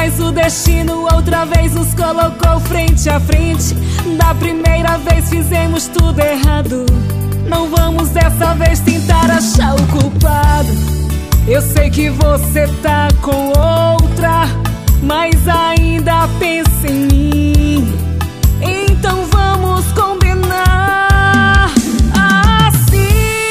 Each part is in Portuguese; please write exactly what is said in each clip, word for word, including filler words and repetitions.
mas o destino outra vez nos colocou frente a frente. Da primeira vez fizemos tudo errado, não vamos dessa vez tentar achar o culpado. Eu sei que você tá com outra, mas ainda pensa em mim. Então vamos combinar assim.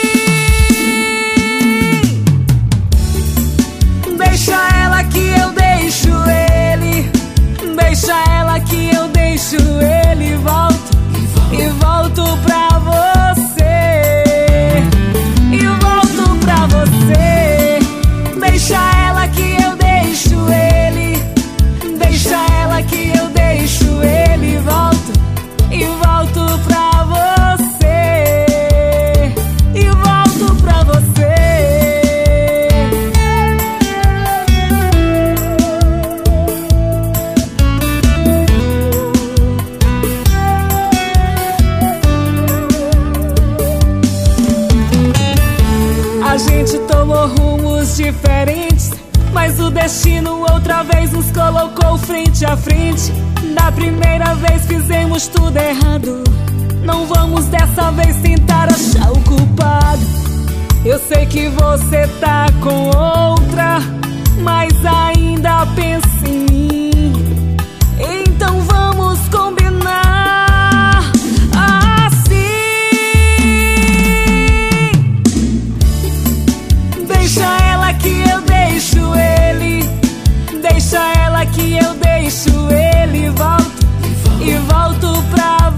Deixa ela que eu deixo ele, deixa ela que eu deixo ele. Volto e volto pra você, e volto pra você. Deixa ela que eu deixo ele, deixa ela que eu deixo ele. Volto e volto pra você, e volto pra você. A gente tomou rumos diferentes, mas o destino outra vez nos colocou frente a frente. Da primeira vez fizemos tudo errado, não vamos dessa vez tentar achar o culpado. Eu sei que você tá com outra, mas ainda pensa em mim. Então vamos combinar assim. Deixa ela que eu deixo ele, deixa ela que eu deixo ele. Volto e volto pra